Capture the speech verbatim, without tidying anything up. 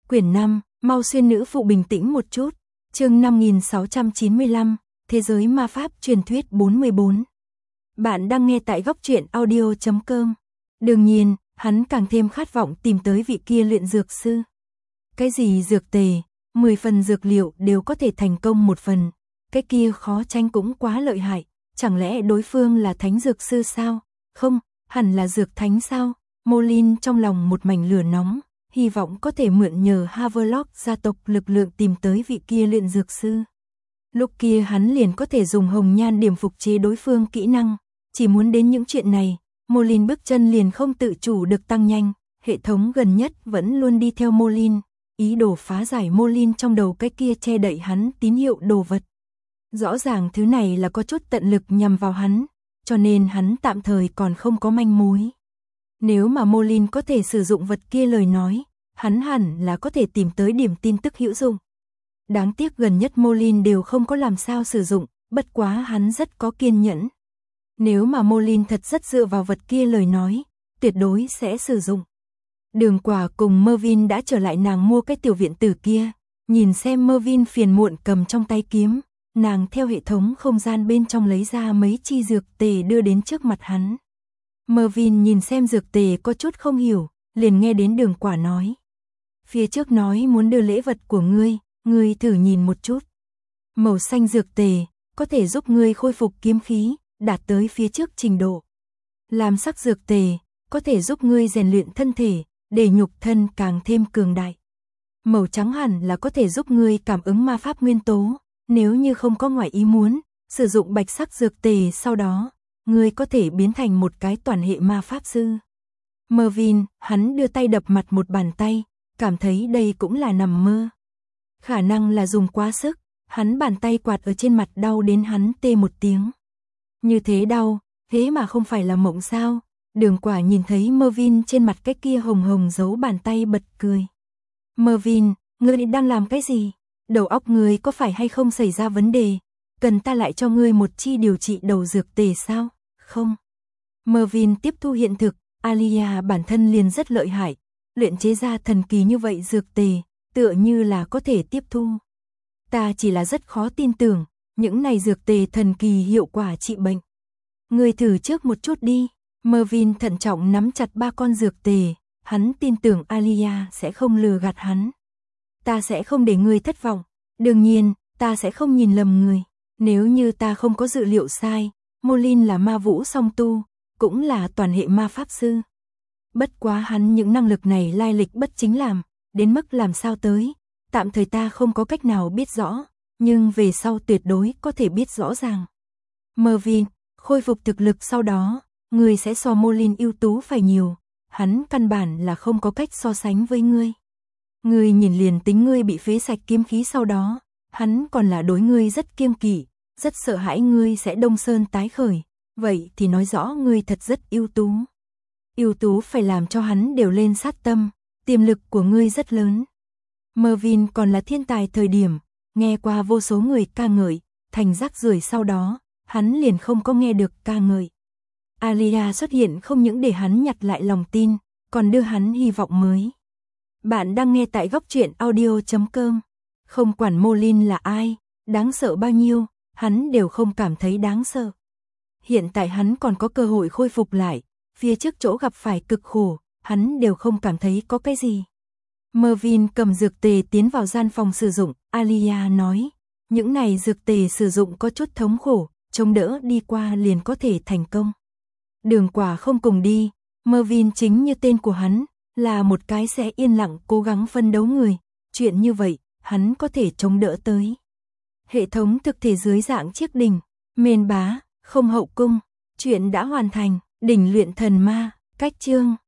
Quyển năm, mau xuyên nữ phụ bình tĩnh một chút. Chương năm nghìn sáu trăm chín mươi lăm, Thế giới ma pháp truyền thuyết bốn mươi bốn. Bạn đang nghe tại góc truyện audio chấm com. Đương nhiên, hắn càng thêm khát vọng tìm tới vị kia luyện dược sư. Cái gì dược tề, mười phần dược liệu đều có thể thành công một phần. Cái kia khó tranh cũng quá lợi hại. Chẳng lẽ đối phương là thánh dược sư sao? Không, hẳn là dược thánh sao? Molin trong lòng một mảnh lửa nóng, hy vọng có thể mượn nhờ Havelock gia tộc lực lượng tìm tới vị kia luyện dược sư. Lúc kia hắn liền có thể dùng hồng nhan điểm phục chế đối phương kỹ năng. Chỉ muốn đến những chuyện này, Molin bước chân liền không tự chủ được tăng nhanh. Hệ thống gần nhất vẫn luôn đi theo Molin, ý đồ phá giải Molin trong đầu cái kia che đậy hắn tín hiệu đồ vật. Rõ ràng thứ này là có chút tận lực nhằm vào hắn, cho nên hắn tạm thời còn không có manh mối. Nếu mà Molin có thể sử dụng vật kia lời nói, hắn hẳn là có thể tìm tới điểm tin tức hữu dụng. Đáng tiếc gần nhất Molin đều không có làm sao sử dụng, bất quá hắn rất có kiên nhẫn. Nếu mà Molin thật rất dựa vào vật kia lời nói, tuyệt đối sẽ sử dụng. Đường Quả cùng Mervin đã trở lại nàng mua cái tiểu viện tử kia, nhìn xem Mervin phiền muộn cầm trong tay kiếm, nàng theo hệ thống không gian bên trong lấy ra mấy chi dược tề đưa đến trước mặt hắn. Mervin nhìn xem dược tề có chút không hiểu, liền nghe đến Đường Quả nói. Phía trước nói muốn đưa lễ vật của ngươi, ngươi thử nhìn một chút. Màu xanh dược tề, có thể giúp ngươi khôi phục kiếm khí, đạt tới phía trước trình độ. Lam sắc dược tề, có thể giúp ngươi rèn luyện thân thể, để nhục thân càng thêm cường đại. Màu trắng hẳn là có thể giúp ngươi cảm ứng ma pháp nguyên tố, nếu như không có ngoại ý muốn, sử dụng bạch sắc dược tề sau đó, ngươi có thể biến thành một cái toàn hệ ma pháp sư. Mervin, hắn đưa tay đập mặt một bàn tay, cảm thấy đây cũng là nằm mơ. Khả năng là dùng quá sức, hắn bàn tay quạt ở trên mặt đau đến hắn tê một tiếng. Như thế đau, thế mà không phải là mộng sao? Đường Quả nhìn thấy Mervin trên mặt cái kia hồng hồng giấu bàn tay bật cười. Mervin, ngươi đang làm cái gì? Đầu óc ngươi có phải hay không xảy ra vấn đề? Cần ta lại cho ngươi một chi điều trị đầu dược tề sao? Không. Mervin tiếp thu hiện thực, Alia bản thân liền rất lợi hại, luyện chế ra thần kỳ như vậy dược tề, tựa như là có thể tiếp thu. Ta chỉ là rất khó tin tưởng, những này dược tề thần kỳ hiệu quả trị bệnh. Ngươi thử trước một chút đi. Mervin thận trọng nắm chặt ba con dược tề, hắn tin tưởng Alia sẽ không lừa gạt hắn. Ta sẽ không để ngươi thất vọng, đương nhiên, ta sẽ không nhìn lầm người. Nếu như ta không có dự liệu sai, Molin là ma vũ song tu, cũng là toàn hệ ma pháp sư. Bất quá hắn những năng lực này lai lịch bất chính làm, đến mức làm sao tới, tạm thời ta không có cách nào biết rõ, nhưng về sau tuyệt đối có thể biết rõ ràng. Mervin, khôi phục thực lực sau đó, ngươi sẽ so Molin ưu tú phải nhiều, hắn căn bản là không có cách so sánh với ngươi. Ngươi nhìn liền tính ngươi bị phế sạch kiếm khí sau đó, hắn còn là đối ngươi rất kiêng kỵ, rất sợ hãi ngươi sẽ đông sơn tái khởi, vậy thì nói rõ ngươi thật rất ưu tú. Ưu tú phải làm cho hắn đều lên sát tâm, tiềm lực của ngươi rất lớn. Mervin còn là thiên tài thời điểm, nghe qua vô số người ca ngợi, thành rác rưởi sau đó, hắn liền không có nghe được ca ngợi. Alia xuất hiện không những để hắn nhặt lại lòng tin, còn đưa hắn hy vọng mới. Bạn đang nghe tại góc truyện audio chấm com. Không quản Molin là ai, đáng sợ bao nhiêu, hắn đều không cảm thấy đáng sợ. Hiện tại hắn còn có cơ hội khôi phục lại, phía trước chỗ gặp phải cực khổ, hắn đều không cảm thấy có cái gì. Mervin cầm dược tề tiến vào gian phòng sử dụng, Alia nói, những này dược tề sử dụng có chút thống khổ, chống đỡ đi qua liền có thể thành công. Đường Quả không cùng đi, Mervin chính như tên của hắn, là một cái sẽ yên lặng cố gắng phân đấu người, chuyện như vậy, hắn có thể chống đỡ tới. Hệ thống thực thể dưới dạng chiếc đỉnh, mền bá, không hậu cung, chuyện đã hoàn thành, đỉnh luyện thần ma, cách chương.